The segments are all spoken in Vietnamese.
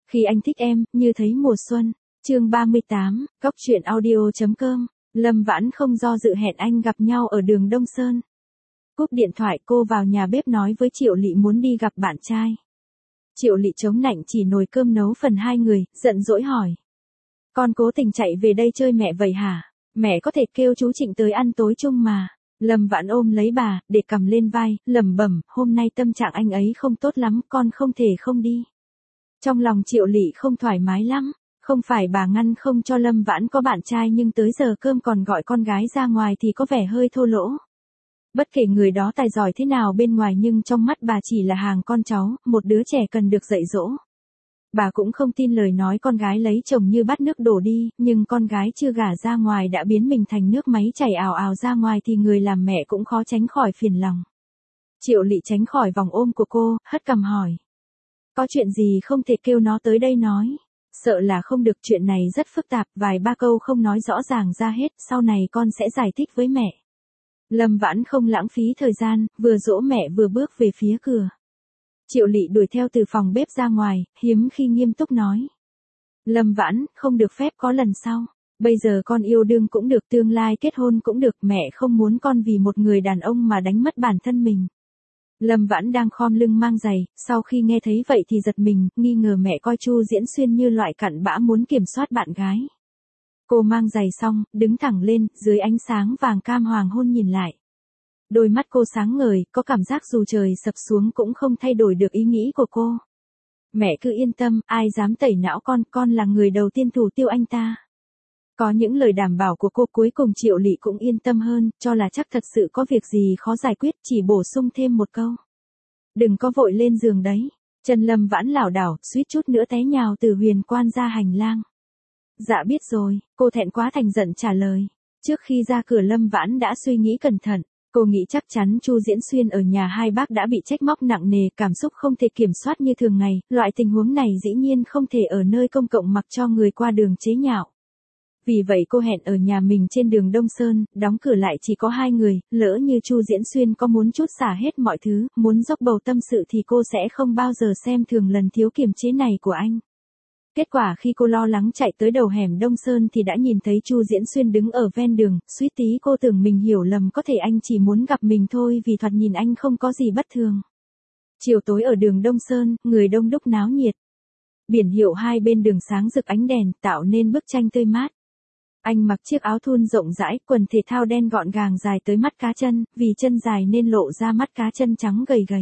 Khi anh thích em, như thấy mùa xuân. Chương 38, Cóc truyện audio.com. Lâm Vãn không do dự hẹn anh gặp nhau ở đường Đông Sơn. Cúp điện thoại cô vào nhà bếp nói với Triệu Lị muốn đi gặp bạn trai. Triệu Lị chống nạnh chỉ nồi cơm nấu phần hai người, giận dỗi hỏi. Con cố tình chạy về đây chơi mẹ vậy hả? Mẹ có thể kêu chú Trịnh tới ăn tối chung mà. Lâm Vãn ôm lấy bà, để cầm lên vai, lẩm bẩm, hôm nay tâm trạng anh ấy không tốt lắm, con không thể không đi. Trong lòng Triệu Lị không thoải mái lắm, không phải bà ngăn không cho Lâm Vãn có bạn trai nhưng tới giờ cơm còn gọi con gái ra ngoài thì có vẻ hơi thô lỗ. Bất kể người đó tài giỏi thế nào bên ngoài nhưng trong mắt bà chỉ là hàng con cháu, một đứa trẻ cần được dạy dỗ. Bà cũng không tin lời nói con gái lấy chồng như bát nước đổ đi, nhưng con gái chưa gả ra ngoài đã biến mình thành nước máy chảy ào ào ra ngoài thì người làm mẹ cũng khó tránh khỏi phiền lòng. Triệu Lị tránh khỏi vòng ôm của cô, hất cằm hỏi. Có chuyện gì không thể kêu nó tới đây nói. Sợ là không được, chuyện này rất phức tạp, vài ba câu không nói rõ ràng ra hết, sau này con sẽ giải thích với mẹ. Lâm Vãn không lãng phí thời gian, vừa dỗ mẹ vừa bước về phía cửa. Triệu Lị đuổi theo từ phòng bếp ra ngoài, hiếm khi nghiêm túc nói. Lâm Vãn, không được phép có lần sau. Bây giờ con yêu đương cũng được, tương lai kết hôn cũng được, mẹ không muốn con vì một người đàn ông mà đánh mất bản thân mình. Lâm Vãn đang khom lưng mang giày, sau khi nghe thấy vậy thì giật mình, nghi ngờ mẹ coi Chu Diễn Xuyên như loại cặn bã muốn kiểm soát bạn gái. Cô mang giày xong, đứng thẳng lên, dưới ánh sáng vàng cam hoàng hôn nhìn lại. Đôi mắt cô sáng ngời, có cảm giác dù trời sập xuống cũng không thay đổi được ý nghĩ của cô. Mẹ cứ yên tâm, ai dám tẩy não con là người đầu tiên thủ tiêu anh ta. Có những lời đảm bảo của cô cuối cùng Triệu Lị cũng yên tâm hơn, cho là chắc thật sự có việc gì khó giải quyết, chỉ bổ sung thêm một câu. Đừng có vội lên giường đấy. Chân Lâm Vãn lảo đảo, suýt chút nữa té nhào từ huyền quan ra hành lang. Dạ biết rồi, cô thẹn quá thành giận trả lời. Trước khi ra cửa Lâm Vãn đã suy nghĩ cẩn thận. Cô nghĩ chắc chắn Chu Diễn Xuyên ở nhà hai bác đã bị trách móc nặng nề, cảm xúc không thể kiểm soát như thường ngày, loại tình huống này dĩ nhiên không thể ở nơi công cộng mặc cho người qua đường chế nhạo. Vì vậy cô hẹn ở nhà mình trên đường Đông Sơn, đóng cửa lại chỉ có hai người, lỡ như Chu Diễn Xuyên có muốn trút xả hết mọi thứ, muốn dốc bầu tâm sự thì cô sẽ không bao giờ xem thường lần thiếu kiềm chế này của anh. Kết quả khi cô lo lắng chạy tới đầu hẻm Đông Sơn thì đã nhìn thấy Chu Diễn Xuyên đứng ở ven đường, suýt tí cô tưởng mình hiểu lầm, có thể anh chỉ muốn gặp mình thôi vì thoạt nhìn anh không có gì bất thường. Chiều tối ở đường Đông Sơn, người đông đúc náo nhiệt. Biển hiệu hai bên đường sáng rực ánh đèn, tạo nên bức tranh tươi mát. Anh mặc chiếc áo thun rộng rãi, quần thể thao đen gọn gàng dài tới mắt cá chân, vì chân dài nên lộ ra mắt cá chân trắng gầy gầy.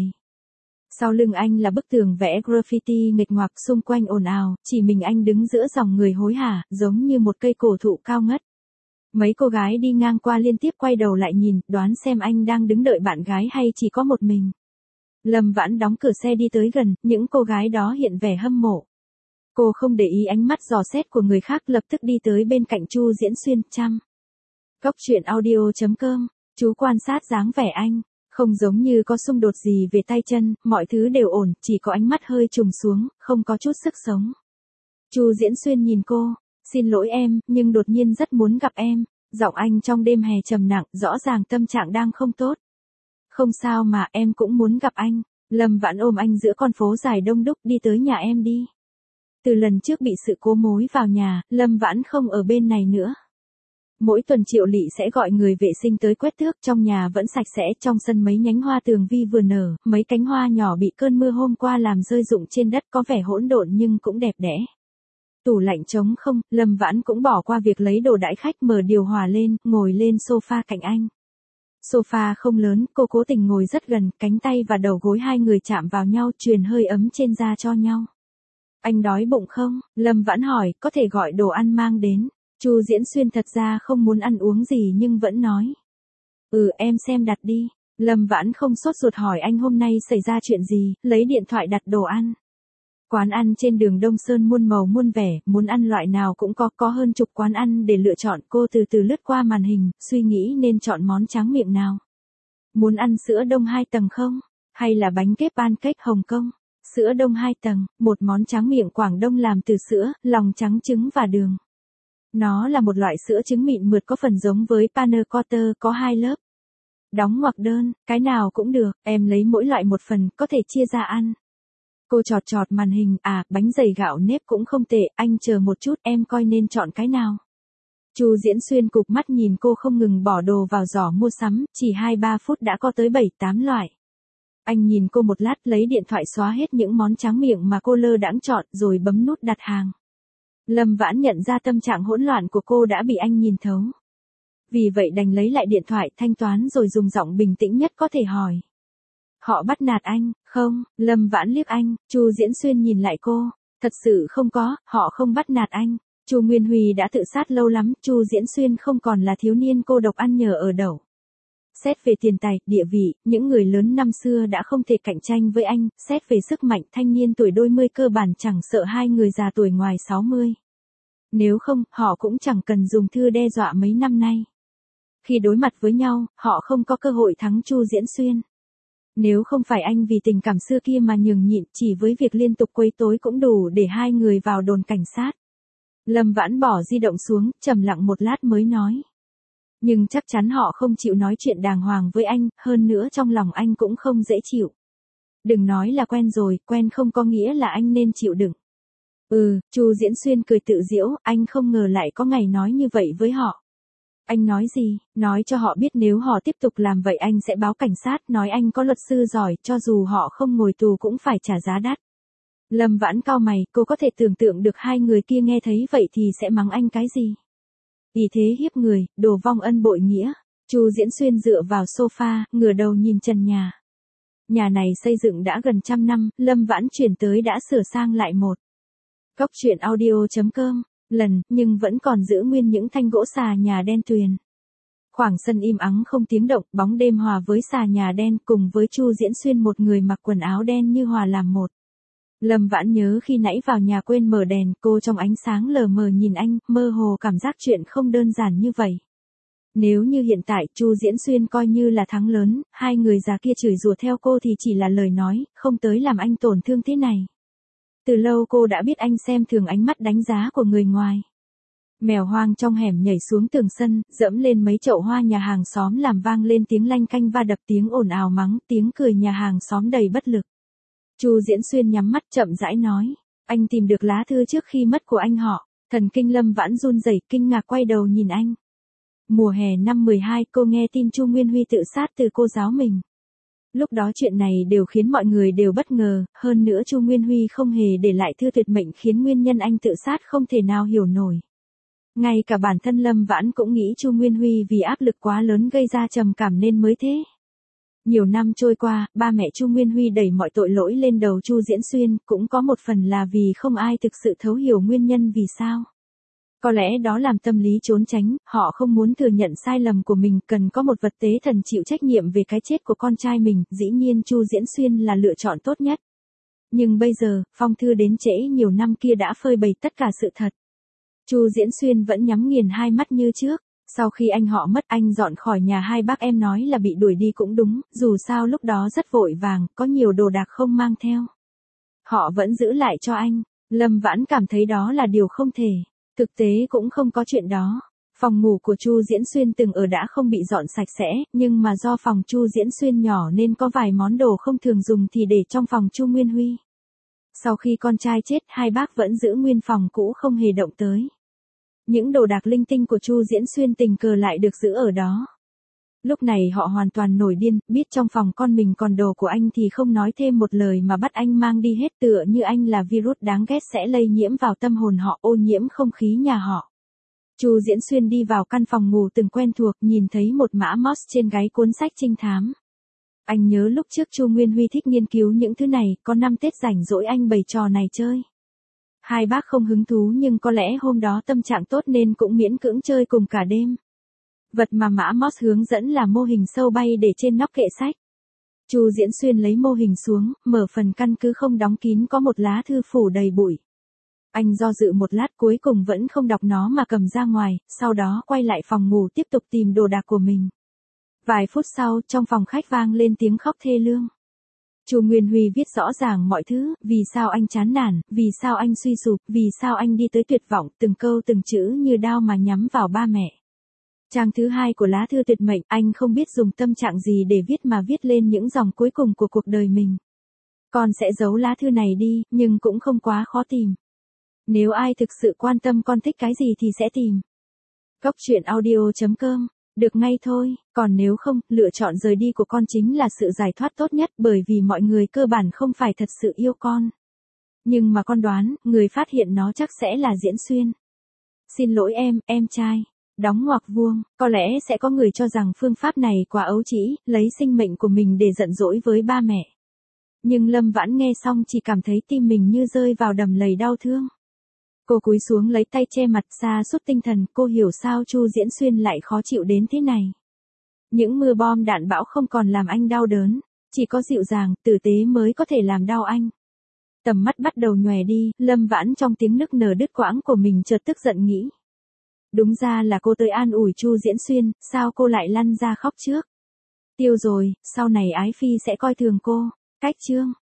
Sau lưng anh là bức tường vẽ graffiti nghịch ngoạc, xung quanh ồn ào, chỉ mình anh đứng giữa dòng người hối hả, giống như một cây cổ thụ cao ngất. Mấy cô gái đi ngang qua liên tiếp quay đầu lại nhìn, đoán xem anh đang đứng đợi bạn gái hay chỉ có một mình. Lâm Vãn đóng cửa xe đi tới gần, những cô gái đó hiện vẻ hâm mộ. Cô không để ý ánh mắt dò xét của người khác, lập tức đi tới bên cạnh Chu Diễn Xuyên, chăm. Cóc truyện audio.com, chú quan sát dáng vẻ anh. Không giống như có xung đột gì về tay chân, mọi thứ đều ổn, chỉ có ánh mắt hơi trùng xuống, không có chút sức sống. Chu Diễn Xuyên nhìn cô, xin lỗi em, nhưng đột nhiên rất muốn gặp em. Giọng anh trong đêm hè trầm nặng, rõ ràng tâm trạng đang không tốt. Không sao mà, em cũng muốn gặp anh. Lâm Vãn ôm anh giữa con phố dài đông đúc, đi tới nhà em đi. Từ lần trước bị sự cố mối vào nhà, Lâm Vãn không ở bên này nữa. Mỗi tuần Triệu Lị sẽ gọi người vệ sinh tới quét tước, trong nhà vẫn sạch sẽ, trong sân mấy nhánh hoa tường vi vừa nở, mấy cánh hoa nhỏ bị cơn mưa hôm qua làm rơi rụng trên đất có vẻ hỗn độn nhưng cũng đẹp đẽ. Tủ lạnh trống không, Lâm Vãn cũng bỏ qua việc lấy đồ đãi khách, mở điều hòa lên, ngồi lên sofa cạnh anh. Sofa không lớn, cô cố tình ngồi rất gần, cánh tay và đầu gối hai người chạm vào nhau, truyền hơi ấm trên da cho nhau. Anh đói bụng không? Lâm Vãn hỏi, có thể gọi đồ ăn mang đến. Chu Diễn Xuyên thật ra không muốn ăn uống gì nhưng vẫn nói. Em xem đặt đi. Lâm Vãn không sốt ruột hỏi anh hôm nay xảy ra chuyện gì, lấy điện thoại đặt đồ ăn. Quán ăn trên đường Đông Sơn muôn màu muôn vẻ, muốn ăn loại nào cũng có hơn chục quán ăn để lựa chọn. Cô từ từ lướt qua màn hình, suy nghĩ nên chọn món tráng miệng nào. Muốn ăn sữa đông 2 tầng không? Hay là bánh kép pancake Hồng Kông? Sữa đông 2 tầng, một món tráng miệng Quảng Đông làm từ sữa, lòng trắng trứng và đường. Nó là một loại sữa trứng mịn mượt có phần giống với panna cotta, có 2 lớp. Đóng ngoặc đơn, cái nào cũng được, em lấy mỗi loại một phần, có thể chia ra ăn. Cô chọt chọt màn hình, bánh dày gạo nếp cũng không tệ, anh chờ một chút em coi nên chọn cái nào. Chu Diễn Xuyên cụp mắt nhìn cô không ngừng bỏ đồ vào giỏ mua sắm, chỉ 2-3 phút đã có tới 7-8 loại. Anh nhìn cô một lát lấy điện thoại xóa hết những món tráng miệng mà cô lơ đãng chọn rồi bấm nút đặt hàng. Lâm Vãn nhận ra tâm trạng hỗn loạn của cô đã bị anh nhìn thấu. Vì vậy đành lấy lại điện thoại thanh toán rồi dùng giọng bình tĩnh nhất có thể hỏi. Họ bắt nạt anh, không? Lâm Vãn liếc anh, Chu Diễn Xuyên nhìn lại cô. Thật sự không có, họ không bắt nạt anh. Chu Nguyên Huy đã tự sát lâu lắm, Chu Diễn Xuyên không còn là thiếu niên cô độc ăn nhờ ở đậu. Xét về tiền tài, địa vị, những người lớn năm xưa đã không thể cạnh tranh với anh, xét về sức mạnh thanh niên tuổi đôi mươi cơ bản chẳng sợ hai người già tuổi ngoài 60. Nếu không, họ cũng chẳng cần dùng thư đe dọa mấy năm nay. Khi đối mặt với nhau, họ không có cơ hội thắng Chu Diễn Xuyên. Nếu không phải anh vì tình cảm xưa kia mà nhường nhịn, chỉ với việc liên tục quấy tối cũng đủ để hai người vào đồn cảnh sát. Lâm Vãn bỏ di động xuống, trầm lặng một lát mới nói. Nhưng chắc chắn họ không chịu nói chuyện đàng hoàng với anh, hơn nữa trong lòng anh cũng không dễ chịu. Đừng nói là quen rồi, quen không có nghĩa là anh nên chịu đựng. Chu Diễn Xuyên cười tự giễu, anh không ngờ lại có ngày nói như vậy với họ. Anh nói gì? Nói cho họ biết nếu họ tiếp tục làm vậy anh sẽ báo cảnh sát, nói anh có luật sư giỏi, cho dù họ không ngồi tù cũng phải trả giá đắt. Lâm Vãn cau mày, cô có thể tưởng tượng được hai người kia nghe thấy vậy thì sẽ mắng anh cái gì? Ý thế hiếp người, đồ vong ân bội nghĩa. Chu Diễn Xuyên dựa vào sofa, ngửa đầu nhìn trần nhà. Nhà này xây dựng đã gần 100 năm, Lâm Vãn chuyển tới đã sửa sang lại một. Cóc truyện audio.com, nhưng vẫn còn giữ nguyên những thanh gỗ xà nhà đen tuyền. Khoảng sân im ắng không tiếng động, bóng đêm hòa với xà nhà đen cùng với Chu Diễn Xuyên một người mặc quần áo đen như hòa làm một. Lâm Vãn nhớ khi nãy vào nhà quên mở đèn, cô trong ánh sáng lờ mờ nhìn anh, mơ hồ cảm giác chuyện không đơn giản như vậy. Nếu như hiện tại Chu Diễn Xuyên coi như là thắng lớn, hai người già kia chửi rủa theo cô thì chỉ là lời nói, không tới làm anh tổn thương thế này. Từ lâu cô đã biết anh xem thường ánh mắt đánh giá của người ngoài. Mèo hoang trong hẻm nhảy xuống tường sân, dẫm lên mấy chậu hoa nhà hàng xóm làm vang lên tiếng lanh canh va đập, tiếng ồn ào mắng, tiếng cười nhà hàng xóm đầy bất lực. Chu Diễn Xuyên nhắm mắt chậm rãi nói, anh tìm được lá thư trước khi mất của anh họ. Thần kinh Lâm Vãn run rẩy, kinh ngạc quay đầu nhìn anh. Mùa hè năm 12 cô nghe tin Chu Nguyên Huy tự sát từ cô giáo mình. Lúc đó chuyện này đều khiến mọi người đều bất ngờ, hơn nữa Chu Nguyên Huy không hề để lại thư tuyệt mệnh khiến nguyên nhân anh tự sát không thể nào hiểu nổi. Ngay cả bản thân Lâm Vãn cũng nghĩ Chu Nguyên Huy vì áp lực quá lớn gây ra trầm cảm nên mới thế. Nhiều năm trôi qua, ba mẹ Chu Nguyên Huy đẩy mọi tội lỗi lên đầu Chu Diễn Xuyên, cũng có một phần là vì không ai thực sự thấu hiểu nguyên nhân vì sao. Có lẽ đó làm tâm lý trốn tránh, họ không muốn thừa nhận sai lầm của mình, cần có một vật tế thần chịu trách nhiệm về cái chết của con trai mình, dĩ nhiên Chu Diễn Xuyên là lựa chọn tốt nhất. Nhưng bây giờ, phong thư đến trễ nhiều năm kia đã phơi bày tất cả sự thật. Chu Diễn Xuyên vẫn nhắm nghiền hai mắt như trước. Sau khi anh họ mất, anh dọn khỏi nhà hai bác em nói là bị đuổi đi cũng đúng, dù sao lúc đó rất vội vàng, có nhiều đồ đạc không mang theo. Họ vẫn giữ lại cho anh. Lâm Vãn cảm thấy đó là điều không thể. Thực tế cũng không có chuyện đó. Phòng ngủ của Chu Diễn Xuyên từng ở đã không bị dọn sạch sẽ, nhưng mà do phòng Chu Diễn Xuyên nhỏ nên có vài món đồ không thường dùng thì để trong phòng Chu Nguyên Huy. Sau khi con trai chết, hai bác vẫn giữ nguyên phòng cũ không hề động tới. Những đồ đạc linh tinh của Chu Diễn Xuyên tình cờ lại được giữ ở đó. Lúc này họ hoàn toàn nổi điên, biết trong phòng con mình còn đồ của anh thì không nói thêm một lời mà bắt anh mang đi hết, tựa như anh là virus đáng ghét sẽ lây nhiễm vào tâm hồn họ, ô nhiễm không khí nhà họ. Chu Diễn Xuyên đi vào căn phòng ngủ từng quen thuộc, nhìn thấy một mã Moss trên gáy cuốn sách trinh thám. Anh nhớ lúc trước Chu Nguyên Huy thích nghiên cứu những thứ này, có năm Tết rảnh rỗi anh bày trò này chơi. Hai bác không hứng thú nhưng có lẽ hôm đó tâm trạng tốt nên cũng miễn cưỡng chơi cùng cả đêm. Vật mà mã Moss hướng dẫn là mô hình sâu bay để trên nóc kệ sách. Chu Diễn Xuyên lấy mô hình xuống, mở phần căn cứ không đóng kín có một lá thư phủ đầy bụi. Anh do dự một lát cuối cùng vẫn không đọc nó mà cầm ra ngoài, sau đó quay lại phòng ngủ tiếp tục tìm đồ đạc của mình. Vài phút sau, trong phòng khách vang lên tiếng khóc thê lương. Chu Nguyên Huy viết rõ ràng mọi thứ, vì sao anh chán nản, vì sao anh suy sụp, vì sao anh đi tới tuyệt vọng, từng câu từng chữ như đao mà nhắm vào ba mẹ. Trang thứ 2 của lá thư tuyệt mệnh, anh không biết dùng tâm trạng gì để viết mà viết lên những dòng cuối cùng của cuộc đời mình. Con sẽ giấu lá thư này đi, nhưng cũng không quá khó tìm. Nếu ai thực sự quan tâm con thích cái gì thì sẽ tìm. Cóc truyện audio.com. Được ngay thôi, còn nếu không, lựa chọn rời đi của con chính là sự giải thoát tốt nhất bởi vì mọi người cơ bản không phải thật sự yêu con. Nhưng mà con đoán, người phát hiện nó chắc sẽ là Diễn Xuyên. Xin lỗi em trai. Đóng ngoặc vuông, có lẽ sẽ có người cho rằng phương pháp này quá ấu trĩ, lấy sinh mệnh của mình để giận dỗi với ba mẹ. Nhưng Lâm Vãn nghe xong chỉ cảm thấy tim mình như rơi vào đầm lầy đau thương. Cô cúi xuống lấy tay che mặt sa sút tinh thần, cô hiểu sao Chu Diễn Xuyên lại khó chịu đến thế này. Những mưa bom đạn bão không còn làm anh đau đớn, chỉ có dịu dàng, tử tế mới có thể làm đau anh. Tầm mắt bắt đầu nhòe đi, Lâm Vãn trong tiếng nức nở đứt quãng của mình chợt tức giận nghĩ. Đúng ra là cô tới an ủi Chu Diễn Xuyên, sao cô lại lăn ra khóc trước? Tiêu rồi, sau này Ái Phi sẽ coi thường cô. Cách chương